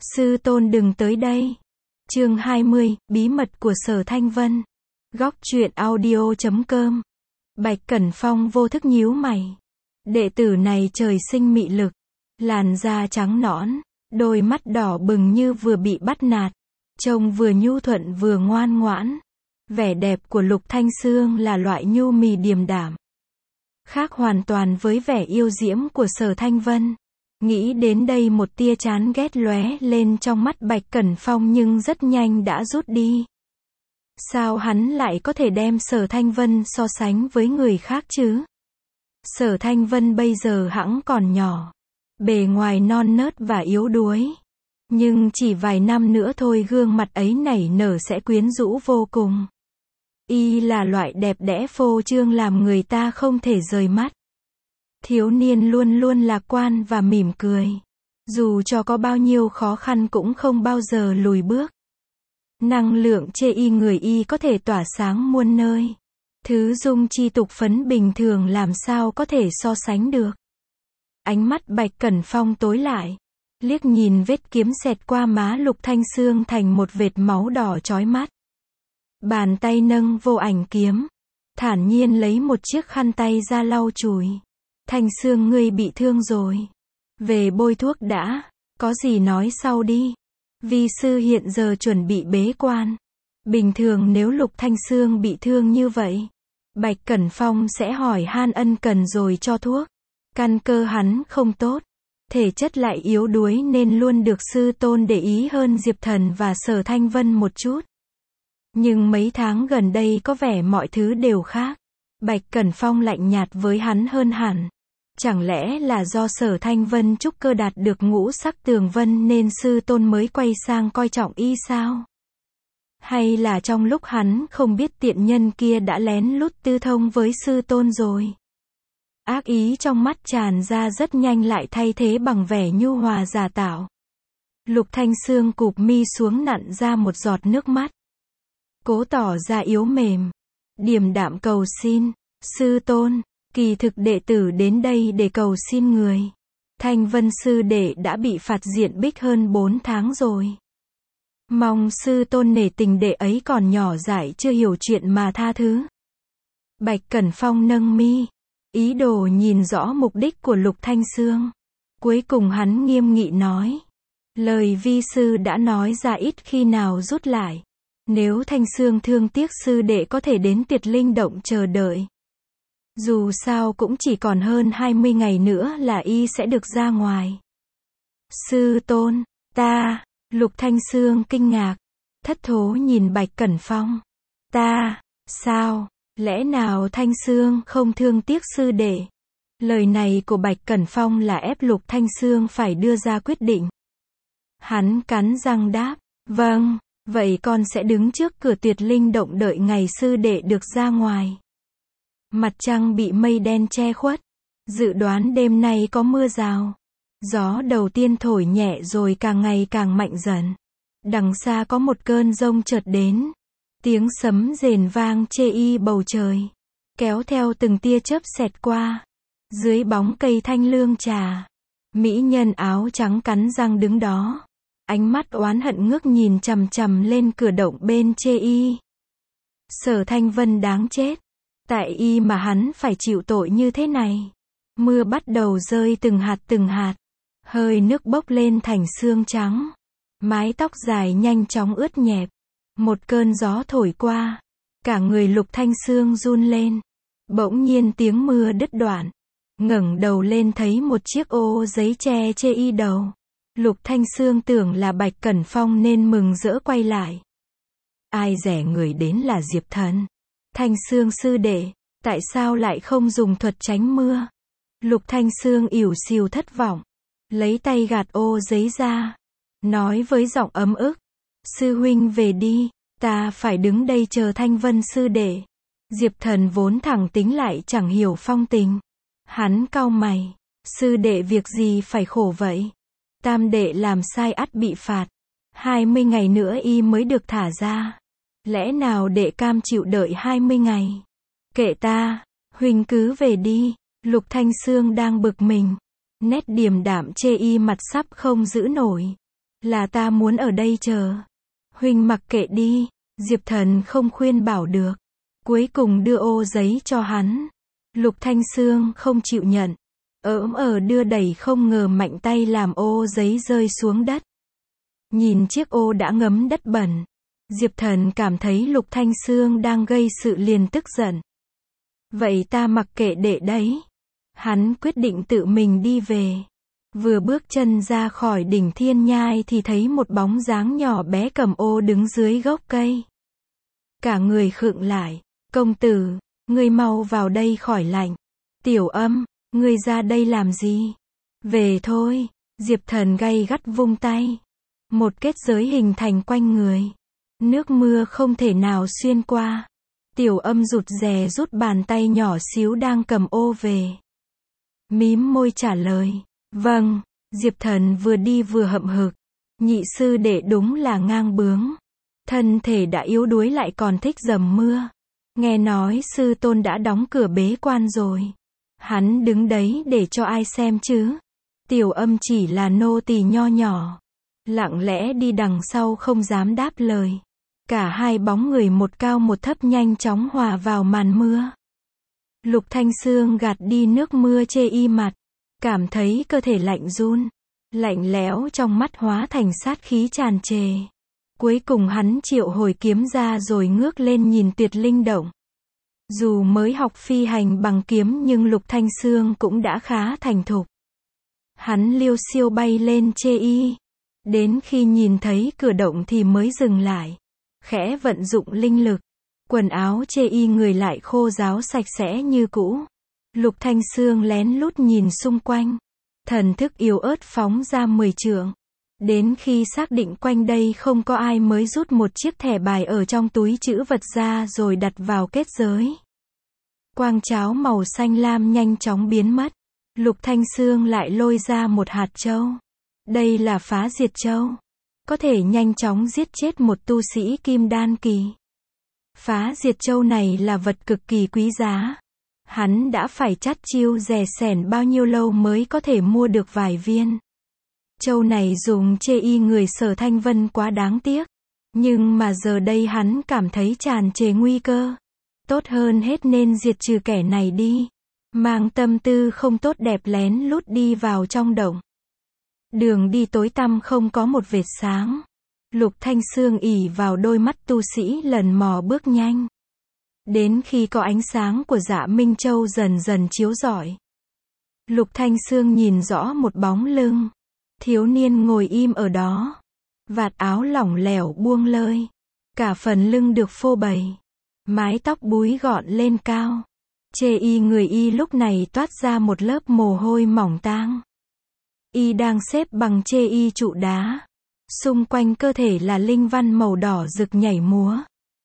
Sư tôn đừng tới đây. Chương 20, bí mật của Sở Thanh Vân. Góc truyện audio.com. Bạch Cẩn Phong vô thức nhíu mày. Đệ tử này trời sinh mị lực, làn da trắng nõn, đôi mắt đỏ bừng như vừa bị bắt nạt, trông vừa nhu thuận vừa ngoan ngoãn. Vẻ đẹp của Lục Thanh Xương là loại nhu mì điềm đạm, khác hoàn toàn với vẻ yêu diễm của Sở Thanh Vân. Nghĩ đến đây một tia chán ghét lóe lên trong mắt Bạch Cẩn Phong nhưng rất nhanh đã rút đi. Sao hắn lại có thể đem Sở Thanh Vân so sánh với người khác chứ? Sở Thanh Vân bây giờ hẵng còn nhỏ, bề ngoài non nớt và yếu đuối. Nhưng chỉ vài năm nữa thôi gương mặt ấy nảy nở sẽ quyến rũ vô cùng. Y là loại đẹp đẽ phô trương làm người ta không thể rời mắt. Thiếu niên luôn luôn lạc quan và mỉm cười. Dù cho có bao nhiêu khó khăn cũng không bao giờ lùi bước. Năng lượng chê y người y có thể tỏa sáng muôn nơi. Thứ dung chi tục phấn bình thường làm sao có thể so sánh được. Ánh mắt Bạch Cẩn Phong tối lại. Liếc nhìn vết kiếm xẹt qua má Lục Thanh Xương thành một vệt máu đỏ chói mắt. Bàn tay nâng vô ảnh kiếm, thản nhiên lấy một chiếc khăn tay ra lau chùi. Thanh Xương ngươi bị thương rồi. Về bôi thuốc đã, có gì nói sau đi. Vi sư hiện giờ chuẩn bị bế quan. Bình thường nếu Lục Thanh Xương bị thương như vậy, Bạch Cẩn Phong sẽ hỏi han ân cần rồi cho thuốc. Căn cơ hắn không tốt, thể chất lại yếu đuối nên luôn được sư tôn để ý hơn Diệp Thần và Sở Thanh Vân một chút. Nhưng mấy tháng gần đây có vẻ mọi thứ đều khác. Bạch Cẩn Phong lạnh nhạt với hắn hơn hẳn. Chẳng lẽ là do Sở Thanh Vân trúc cơ đạt được ngũ sắc tường vân nên sư tôn mới quay sang coi trọng y sao? Hay là trong lúc hắn không biết tiện nhân kia đã lén lút tư thông với sư tôn rồi? Ác ý trong mắt tràn ra rất nhanh lại thay thế bằng vẻ nhu hòa giả tạo. Lục Thanh Xương cụp mi xuống nặn ra một giọt nước mắt. Cố tỏ ra yếu mềm, điềm đạm cầu xin, sư tôn, kỳ thực đệ tử đến đây để cầu xin người. Thanh Vân sư đệ đã bị phạt diện bích hơn 4 tháng rồi. Mong sư tôn nể tình đệ ấy còn nhỏ dại chưa hiểu chuyện mà tha thứ. Bạch Cẩn Phong nâng mi, ý đồ nhìn rõ mục đích của Lục Thanh Xương. Cuối cùng hắn nghiêm nghị nói. Lời vi sư đã nói ra ít khi nào rút lại. Nếu Thanh Xương thương tiếc sư đệ có thể đến Tuyệt Linh Động chờ đợi. Dù sao cũng chỉ còn hơn 20 ngày nữa là y sẽ được ra ngoài. Sư tôn, ta, Lục Thanh Xương kinh ngạc, thất thố nhìn Bạch Cẩn Phong. Ta, sao, lẽ nào Thanh Xương không thương tiếc sư đệ? Lời này của Bạch Cẩn Phong là ép Lục Thanh Xương phải đưa ra quyết định. Hắn cắn răng đáp, vâng. Vậy con sẽ đứng trước cửa Tuyệt Linh Động đợi ngày sư đệ được ra ngoài. Mặt trăng bị mây đen che khuất. Dự đoán đêm nay có mưa rào. Gió đầu tiên thổi nhẹ rồi càng ngày càng mạnh dần. Đằng xa có một cơn giông chợt đến. Tiếng sấm rền vang chê y bầu trời. Kéo theo từng tia chớp xẹt qua. Dưới bóng cây thanh lương trà, mỹ nhân áo trắng cắn răng đứng đó. Ánh mắt oán hận ngước nhìn chằm chằm lên cửa động bên chê y. Sở Thanh Vân đáng chết. Tại y mà hắn phải chịu tội như thế này. Mưa bắt đầu rơi từng hạt. Hơi nước bốc lên thành sương trắng. Mái tóc dài nhanh chóng ướt nhẹp. Một cơn gió thổi qua. Cả người Lục Thanh Xương run lên. Bỗng nhiên tiếng mưa đứt đoạn. Ngẩng đầu lên thấy một chiếc ô giấy che chê y đầu. Lục Thanh Xương tưởng là Bạch Cẩn Phong nên mừng rỡ quay lại. Ai dè người đến là Diệp Thần. Thanh Xương sư đệ, tại sao lại không dùng thuật tránh mưa? Lục Thanh Xương ỉu xìu thất vọng. Lấy tay gạt ô giấy ra. Nói với giọng ấm ức. Sư huynh về đi, ta phải đứng đây chờ Thanh Vân sư đệ. Diệp Thần vốn thẳng tính lại chẳng hiểu phong tình. Hắn cau mày. Sư đệ việc gì phải khổ vậy? Tam đệ làm sai ắt bị phạt. 20 ngày nữa y mới được thả ra. Lẽ nào đệ cam chịu đợi 20 ngày? Kệ ta, huynh cứ về đi. Lục Thanh Xương đang bực mình. Nét điềm đạm chê y mặt sắp không giữ nổi. Là ta muốn ở đây chờ. Huynh mặc kệ đi. Diệp Thần không khuyên bảo được. Cuối cùng đưa ô giấy cho hắn. Lục Thanh Xương không chịu nhận. Đưa đẩy không ngờ mạnh tay làm ô giấy rơi xuống đất. Nhìn chiếc ô đã ngấm đất bẩn. Diệp Thần cảm thấy Lục Thanh Xương đang gây sự liền tức giận. Vậy ta mặc kệ đệ đấy. Hắn quyết định tự mình đi về. Vừa bước chân ra khỏi đỉnh Thiên Nhai thì thấy một bóng dáng nhỏ bé cầm ô đứng dưới gốc cây. Cả người khựng lại. Công tử, ngươi mau vào đây khỏi lạnh. Tiểu Âm, ngươi ra đây làm gì? Về thôi. Diệp Thần gay gắt vung tay. Một kết giới hình thành quanh người. Nước mưa không thể nào xuyên qua. Tiểu Âm rụt rè rút bàn tay nhỏ xíu đang cầm ô về. Mím môi trả lời. Vâng. Diệp Thần vừa đi vừa hậm hực. Nhị sư đệ đúng là ngang bướng. Thân thể đã yếu đuối lại còn thích dầm mưa. Nghe nói sư tôn đã đóng cửa bế quan rồi. Hắn đứng đấy để cho ai xem chứ? Tiểu Âm chỉ là nô tỳ nho nhỏ. Lặng lẽ đi đằng sau không dám đáp lời. Cả hai bóng người một cao một thấp nhanh chóng hòa vào màn mưa. Lục Thanh Xương gạt đi nước mưa chê y mặt. Cảm thấy cơ thể lạnh run. Lạnh lẽo trong mắt hóa thành sát khí tràn trề. Cuối cùng hắn triệu hồi kiếm ra rồi ngước lên nhìn Tuyệt Linh Động. Dù mới học phi hành bằng kiếm nhưng Lục Thanh Xương cũng đã khá thành thục. Hắn liêu xiêu bay lên chê y. Đến khi nhìn thấy cửa động thì mới dừng lại. Khẽ vận dụng linh lực. Quần áo chê y người lại khô ráo sạch sẽ như cũ. Lục Thanh Xương lén lút nhìn xung quanh. Thần thức yếu ớt phóng ra 10 trượng. Đến khi xác định quanh đây không có ai mới rút một chiếc thẻ bài ở trong túi trữ vật ra rồi đặt vào kết giới. Quang cháo màu xanh lam nhanh chóng biến mất. Lục Thanh Xương lại lôi ra một hạt châu. Đây là phá diệt châu. Có thể nhanh chóng giết chết một tu sĩ kim đan kỳ. Phá diệt châu này là vật cực kỳ quý giá. Hắn đã phải chắt chiu rè sẻn bao nhiêu lâu mới có thể mua được vài viên. Châu này dùng chê y người Sở Thanh Vân quá đáng tiếc. Nhưng mà giờ đây hắn cảm thấy tràn trề nguy cơ. Tốt hơn hết nên diệt trừ kẻ này đi. Mang tâm tư không tốt đẹp lén lút đi vào trong động. Đường đi tối tăm không có một vệt sáng. Lục Thanh Xương ỷ vào đôi mắt tu sĩ lần mò bước nhanh. Đến khi có ánh sáng của Dạ Minh Châu dần dần chiếu rọi. Lục Thanh Xương nhìn rõ một bóng lưng. Thiếu niên ngồi im ở đó. Vạt áo lỏng lẻo buông lơi. Cả phần lưng được phô bày. Mái tóc búi gọn lên cao. Chê y người y lúc này toát ra một lớp mồ hôi mỏng tang. Y đang xếp bằng chê y trụ đá. Xung quanh cơ thể là linh văn màu đỏ rực nhảy múa.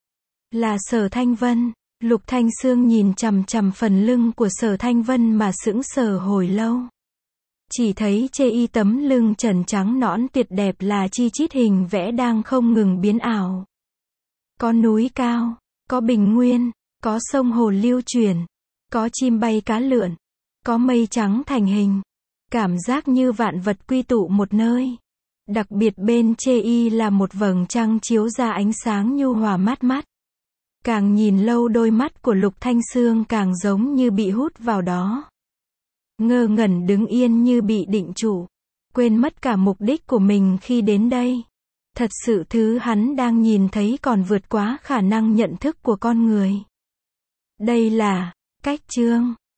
Là Sở Thanh Vân. Lục Thanh Xương nhìn chằm chằm phần lưng của Sở Thanh Vân mà sững sờ hồi lâu. Chỉ thấy chê y tấm lưng trần trắng nõn tuyệt đẹp là chi chít hình vẽ đang không ngừng biến ảo. Có núi cao, có bình nguyên, có sông hồ lưu chuyển, có chim bay cá lượn, có mây trắng thành hình. Cảm giác như vạn vật quy tụ một nơi. Đặc biệt bên chê y là một vầng trăng chiếu ra ánh sáng nhu hòa mát mắt. Càng nhìn lâu đôi mắt của Lục Thanh Xương càng giống như bị hút vào đó. Ngơ ngẩn đứng yên như bị định trụ. Quên mất cả mục đích của mình khi đến đây. Thật sự thứ hắn đang nhìn thấy còn vượt quá khả năng nhận thức của con người. Đây là cách chương